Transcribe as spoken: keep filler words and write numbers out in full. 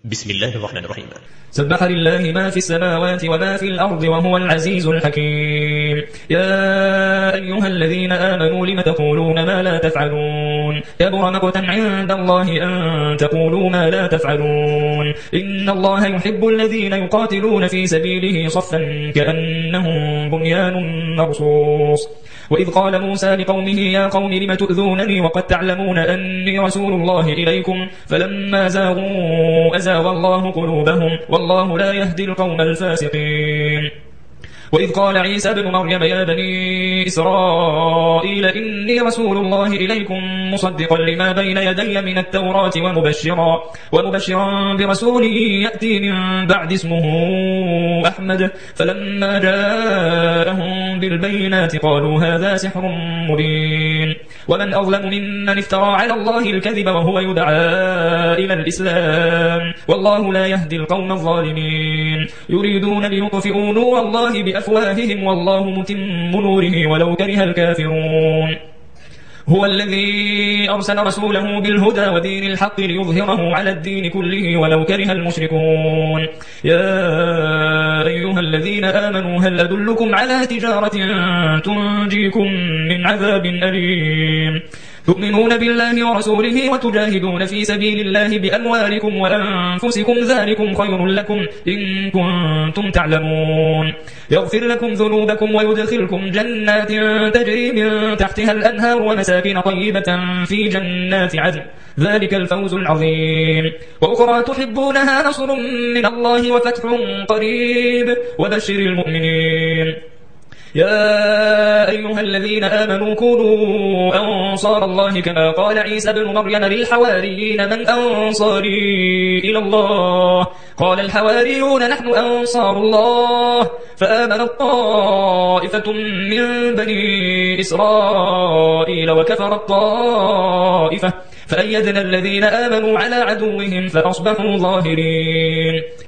بسم الله الرحمن الرحيم. سبح لله ما في السماوات وما في الأرض وهو العزيز الحكيم. يا أيها الذين آمنوا لم تقولون ما لا تفعلون كبر مقتا عند الله أن تقولوا ما لا تفعلون. إن الله يحب الذين يقاتلون في سبيله صفا كأنهم بنيان مرصوص. وإذ قال موسى لقومه يا قوم لم تؤذونني وقد تعلمون أني رسول الله إليكم فلما زاغوا أزاغ الله قلوبهم والله لا يهدي القوم الفاسقين. وإذ قال عيسى بن مريم يا بني إسرائيل إني رسول الله إليكم مصدقا لما بين يدي من التوراة ومبشرا, ومبشرا برسول يأتي من بعد اسمه أحمد. فلما جاءهم بالبينات قالوا هذا سحر مبين. ومن أظلم ممن افترى على الله الكذب وهو يدعى إلى الإسلام والله لا يهدي القوم الظالمين. يريدون ليطفئوا نور الله بأفواههم والله متم نوره ولو كره الكافرون. هو الذي أرسل رسوله بالهدى ودين الحق ليظهره على الدين كله ولو كره المشركون. يا أيها الذين آمنوا هل أدلكم على تجارة تنجيكم من عذاب أليم تؤمنون بالله ورسوله وتجاهدون في سبيل الله بأموالكم وأنفسكم ذلكم خير لكم إن كنتم تعلمون. يغفر لكم ذنوبكم ويدخلكم جنات تجري من تحتها الأنهار ومساكن طيبة في جنات عدن ذلك الفوز العظيم. وأخرى تحبونها نصر من الله وفتح قريب وبشر المؤمنين. يا أيها الذين آمنوا كونوا أنصار الله كما قال عيسى بن مريم للحواريين من أنصاري إلى الله قال الحواريون نحن أنصار الله. فآمنت طائفة من بني إسرائيل وكفرت طائفة فأيدنا الذين آمنوا على عدوهم فأصبحوا ظاهرين.